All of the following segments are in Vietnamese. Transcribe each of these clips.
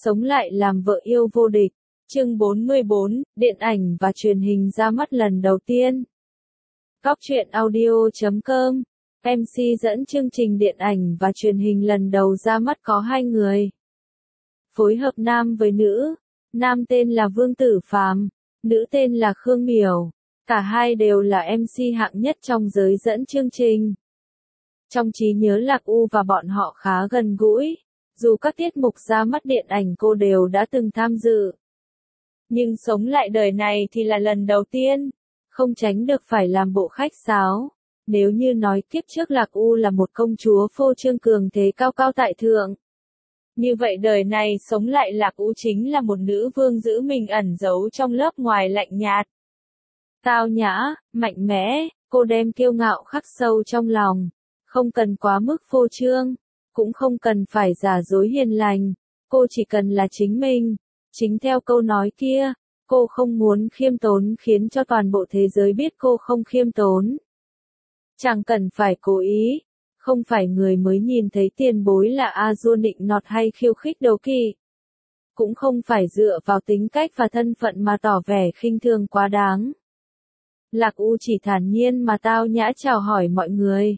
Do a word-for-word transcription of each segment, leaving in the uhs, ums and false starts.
Sống lại làm vợ yêu vô địch. Chương bốn mươi bốn, điện ảnh và truyền hình ra mắt lần đầu tiên. Góc truyện audio chấm com. em xê dẫn chương trình điện ảnh và truyền hình lần đầu ra mắt có hai người. Phối hợp nam với nữ. Nam tên là Vương Tử Phàm, nữ tên là Khương Miểu. Cả hai đều là em xê hạng nhất trong giới dẫn chương trình. Trong trí nhớ Lạc U và bọn họ khá gần gũi. Dù các tiết mục ra mắt điện ảnh cô đều đã từng tham dự. Nhưng sống lại đời này thì là lần đầu tiên. Không tránh được phải làm bộ khách sáo. Nếu như nói kiếp trước Lạc U là một công chúa phô trương cường thế cao cao tại thượng. Như vậy đời này sống lại Lạc U chính là một nữ vương giữ mình ẩn giấu trong lớp ngoài lạnh nhạt. Tao nhã, mạnh mẽ, cô đem kiêu ngạo khắc sâu trong lòng. Không cần quá mức phô trương. Cũng không cần phải giả dối hiền lành, cô chỉ cần là chính mình. Chính theo câu nói kia, cô không muốn khiêm tốn khiến cho toàn bộ thế giới biết cô không khiêm tốn. Chẳng cần phải cố ý, không phải người mới nhìn thấy tiền bối là a dua nịnh nọt hay khiêu khích đố kỵ. Cũng không phải dựa vào tính cách và thân phận mà tỏ vẻ khinh thường quá đáng. Lạc U chỉ thản nhiên mà tao nhã chào hỏi mọi người.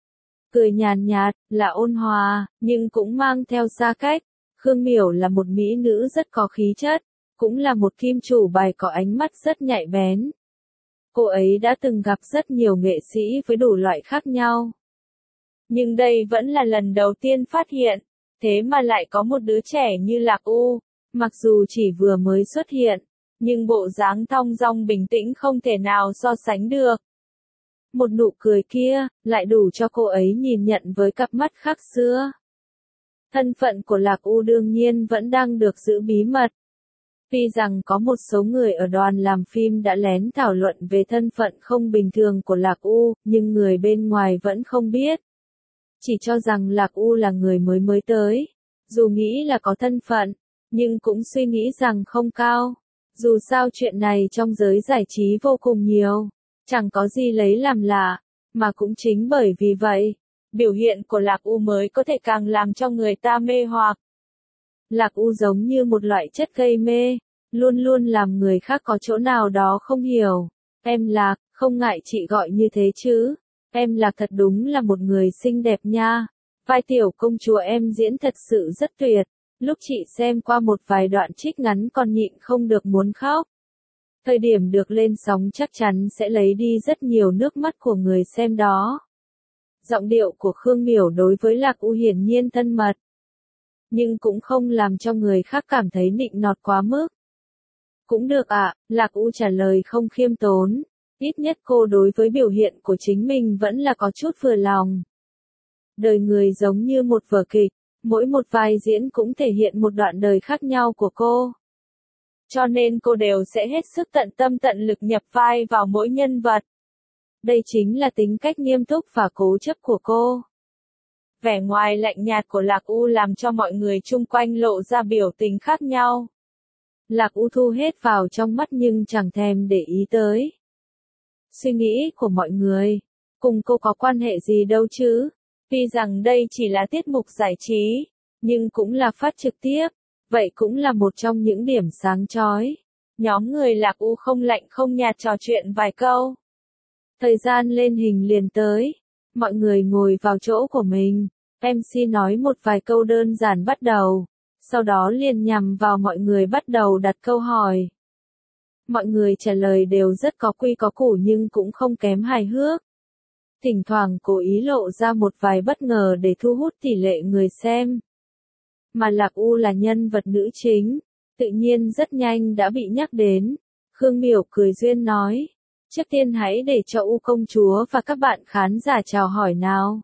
Cười nhàn nhạt, là ôn hòa, nhưng cũng mang theo xa cách. Khương Miểu là một mỹ nữ rất có khí chất, cũng là một kim chủ bài có ánh mắt rất nhạy bén. Cô ấy đã từng gặp rất nhiều nghệ sĩ với đủ loại khác nhau. Nhưng đây vẫn là lần đầu tiên phát hiện, thế mà lại có một đứa trẻ như Lạc U, mặc dù chỉ vừa mới xuất hiện, nhưng bộ dáng thong dong bình tĩnh không thể nào so sánh được. Một nụ cười kia, lại đủ cho cô ấy nhìn nhận với cặp mắt khác xưa. Thân phận của Lạc U đương nhiên vẫn đang được giữ bí mật. Tuy rằng có một số người ở đoàn làm phim đã lén thảo luận về thân phận không bình thường của Lạc U, nhưng người bên ngoài vẫn không biết. Chỉ cho rằng Lạc U là người mới mới tới. Dù nghĩ là có thân phận, nhưng cũng suy nghĩ rằng không cao. Dù sao chuyện này trong giới giải trí vô cùng nhiều. Chẳng có gì lấy làm lạ, mà cũng chính bởi vì vậy, biểu hiện của Lạc U mới có thể càng làm cho người ta mê hoặc. Lạc U giống như một loại chất gây mê, luôn luôn làm người khác có chỗ nào đó không hiểu. Em Lạc, không ngại chị gọi như thế chứ. Em Lạc thật đúng là một người xinh đẹp nha. Vai tiểu công chúa em diễn thật sự rất tuyệt. Lúc chị xem qua một vài đoạn trích ngắn còn nhịn không được muốn khóc. Thời điểm được lên sóng chắc chắn sẽ lấy đi rất nhiều nước mắt của người xem đó. Giọng điệu của Khương Miểu đối với Lạc U hiển nhiên thân mật. Nhưng cũng không làm cho người khác cảm thấy nịnh nọt quá mức. Cũng được ạ, à, Lạc U trả lời không khiêm tốn. Ít nhất cô đối với biểu hiện của chính mình vẫn là có chút vừa lòng. Đời người giống như một vở kịch, mỗi một vai diễn cũng thể hiện một đoạn đời khác nhau của cô. Cho nên cô đều sẽ hết sức tận tâm tận lực nhập vai vào mỗi nhân vật. Đây chính là tính cách nghiêm túc và cố chấp của cô. Vẻ ngoài lạnh nhạt của Lạc U làm cho mọi người chung quanh lộ ra biểu tình khác nhau. Lạc U thu hết vào trong mắt nhưng chẳng thèm để ý tới. Suy nghĩ của mọi người, cùng cô có quan hệ gì đâu chứ. Tuy rằng đây chỉ là tiết mục giải trí, nhưng cũng là phát trực tiếp. Vậy cũng là một trong những điểm sáng chói. Nhóm người Lạc U không lạnh không nhạt trò chuyện vài câu. Thời gian lên hình liền tới. Mọi người ngồi vào chỗ của mình. em xê nói một vài câu đơn giản bắt đầu. Sau đó liền nhằm vào mọi người bắt đầu đặt câu hỏi. Mọi người trả lời đều rất có quy có củ nhưng cũng không kém hài hước. Thỉnh thoảng cố ý lộ ra một vài bất ngờ để thu hút tỷ lệ người xem. Mà Lạc U là nhân vật nữ chính, tự nhiên rất nhanh đã bị nhắc đến. Khương Miểu cười duyên nói, trước tiên hãy để cho U công chúa và các bạn khán giả chào hỏi nào.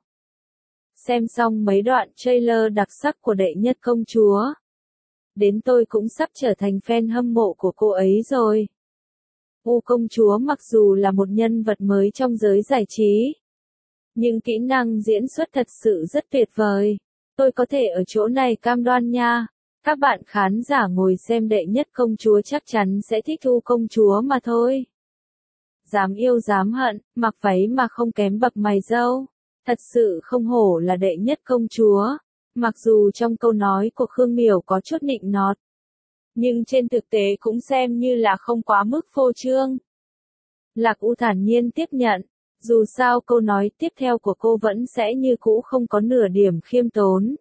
Xem xong mấy đoạn trailer đặc sắc của đệ nhất công chúa. Đến tôi cũng sắp trở thành fan hâm mộ của cô ấy rồi. U công chúa mặc dù là một nhân vật mới trong giới giải trí, nhưng kỹ năng diễn xuất thật sự rất tuyệt vời. Tôi có thể ở chỗ này cam đoan nha. Các bạn khán giả ngồi xem đệ nhất công chúa chắc chắn sẽ thích U công chúa mà thôi. Dám yêu dám hận, mặc váy mà không kém bậc mày râu. Thật sự không hổ là đệ nhất công chúa. Mặc dù trong câu nói của Khương Miểu có chút nịnh nọt, nhưng trên thực tế cũng xem như là không quá mức phô trương. Lạc U thản nhiên tiếp nhận, dù sao câu nói tiếp theo của cô vẫn sẽ như cũ không có nửa điểm khiêm tốn.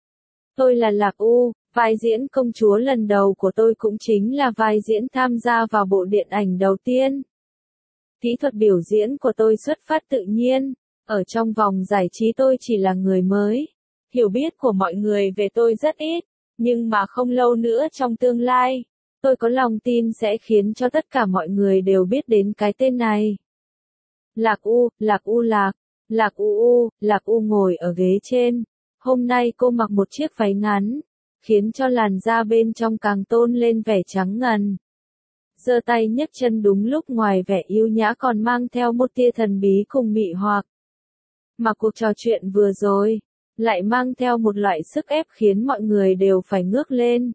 Tôi là Lạc U, vai diễn công chúa lần đầu của tôi cũng chính là vai diễn tham gia vào bộ điện ảnh đầu tiên. Kỹ thuật biểu diễn của tôi xuất phát tự nhiên, ở trong vòng giải trí tôi chỉ là người mới. Hiểu biết của mọi người về tôi rất ít, nhưng mà không lâu nữa trong tương lai, tôi có lòng tin sẽ khiến cho tất cả mọi người đều biết đến cái tên này. Lạc U, Lạc U Lạc, Lạc U U, Lạc U ngồi ở ghế trên. Hôm nay cô mặc một chiếc váy ngắn, khiến cho làn da bên trong càng tôn lên vẻ trắng ngần. Giơ tay nhấc chân đúng lúc ngoài vẻ yêu nhã còn mang theo một tia thần bí cùng mị hoặc. Mà cuộc trò chuyện vừa rồi, lại mang theo một loại sức ép khiến mọi người đều phải ngước lên.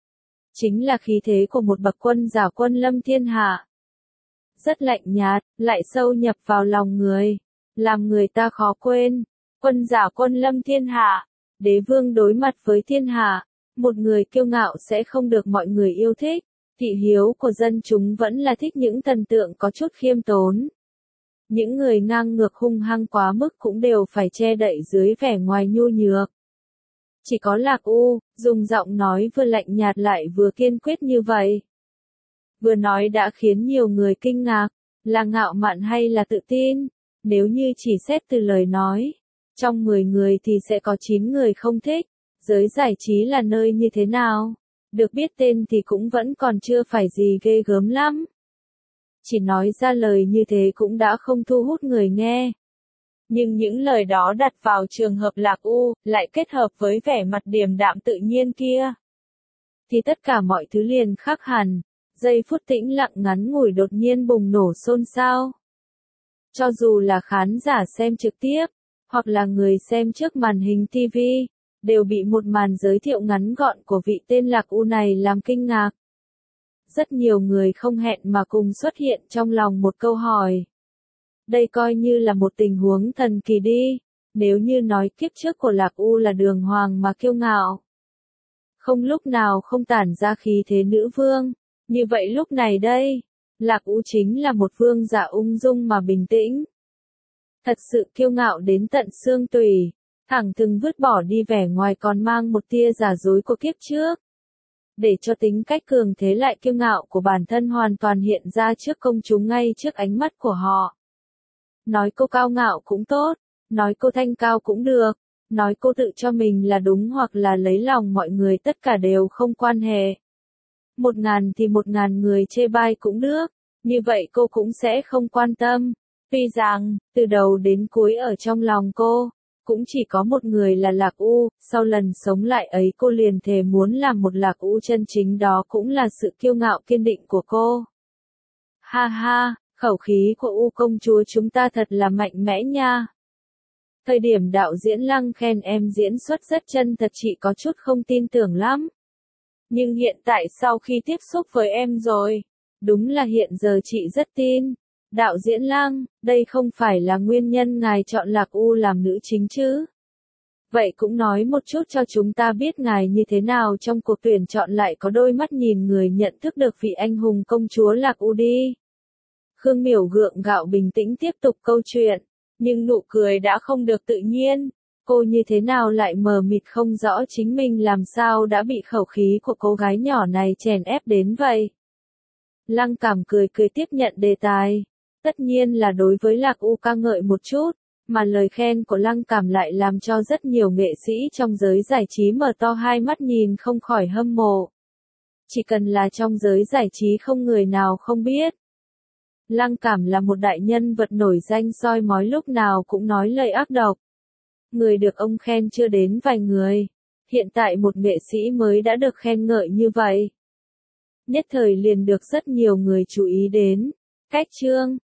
Chính là khí thế của một bậc quân giả quân lâm thiên hạ. Rất lạnh nhạt, lại sâu nhập vào lòng người, làm người ta khó quên. Quân giả quân lâm thiên hạ, đế vương đối mặt với thiên hạ, một người kiêu ngạo sẽ không được mọi người yêu thích. Thị hiếu của dân chúng vẫn là thích những thần tượng có chút khiêm tốn. Những người ngang ngược hung hăng quá mức cũng đều phải che đậy dưới vẻ ngoài nhu nhược. Chỉ có Lạc U, dùng giọng nói vừa lạnh nhạt lại vừa kiên quyết như vậy. Vừa nói đã khiến nhiều người kinh ngạc, là ngạo mạn hay là tự tin, nếu như chỉ xét từ lời nói. Trong mười người thì sẽ có chín người không thích, giới giải trí là nơi như thế nào? Được biết tên thì cũng vẫn còn chưa phải gì ghê gớm lắm. Chỉ nói ra lời như thế cũng đã không thu hút người nghe. Nhưng những lời đó đặt vào trường hợp Lạc U, lại kết hợp với vẻ mặt điềm đạm tự nhiên kia. Thì tất cả mọi thứ liền khác hẳn, giây phút tĩnh lặng ngắn ngủi đột nhiên bùng nổ xôn xao. Cho dù là khán giả xem trực tiếp, hoặc là người xem trước màn hình ti vi, đều bị một màn giới thiệu ngắn gọn của vị tên Lạc U này làm kinh ngạc. Rất nhiều người không hẹn mà cùng xuất hiện trong lòng một câu hỏi. Đây coi như là một tình huống thần kỳ đi, nếu như nói kiếp trước của Lạc U là đường hoàng mà kiêu ngạo. Không lúc nào không tản ra khí thế nữ vương, như vậy lúc này đây, Lạc U chính là một vương giả ung dung mà bình tĩnh. Thật sự kiêu ngạo đến tận xương tủy, thẳng thừng vứt bỏ đi vẻ ngoài còn mang một tia giả dối của kiếp trước. Để cho tính cách cường thế lại kiêu ngạo của bản thân hoàn toàn hiện ra trước công chúng ngay trước ánh mắt của họ. Nói cô cao ngạo cũng tốt, nói cô thanh cao cũng được, nói cô tự cho mình là đúng hoặc là lấy lòng mọi người tất cả đều không quan hệ. Một ngàn thì một ngàn người chê bai cũng được, như vậy cô cũng sẽ không quan tâm. Tuy rằng, từ đầu đến cuối ở trong lòng cô, cũng chỉ có một người là Lạc U, sau lần sống lại ấy cô liền thề muốn làm một Lạc U chân chính, đó cũng là sự kiêu ngạo kiên định của cô. Ha ha, khẩu khí của U công chúa chúng ta thật là mạnh mẽ nha. Thời điểm đạo diễn Lăng khen em diễn xuất rất chân thật, chị có chút không tin tưởng lắm. Nhưng hiện tại sau khi tiếp xúc với em rồi, đúng là hiện giờ chị rất tin. Đạo diễn Lăng, đây không phải là nguyên nhân ngài chọn Lạc U làm nữ chính chứ? Vậy cũng nói một chút cho chúng ta biết ngài như thế nào trong cuộc tuyển chọn lại có đôi mắt nhìn người nhận thức được vị anh hùng công chúa Lạc U đi. Khương Miểu gượng gạo bình tĩnh tiếp tục câu chuyện, nhưng nụ cười đã không được tự nhiên. Cô như thế nào lại mờ mịt không rõ chính mình làm sao đã bị khẩu khí của cô gái nhỏ này chèn ép đến vậy. Lăng Cảm cười cười tiếp nhận đề tài. Tất nhiên là đối với Lạc U ca ngợi một chút, mà lời khen của Lăng Cảm lại làm cho rất nhiều nghệ sĩ trong giới giải trí mở to hai mắt nhìn không khỏi hâm mộ. Chỉ cần là trong giới giải trí không người nào không biết. Lăng Cảm là một đại nhân vật nổi danh soi mói lúc nào cũng nói lời ác độc. Người được ông khen chưa đến vài người, hiện tại một nghệ sĩ mới đã được khen ngợi như vậy. Nhất thời liền được rất nhiều người chú ý đến. Cách chương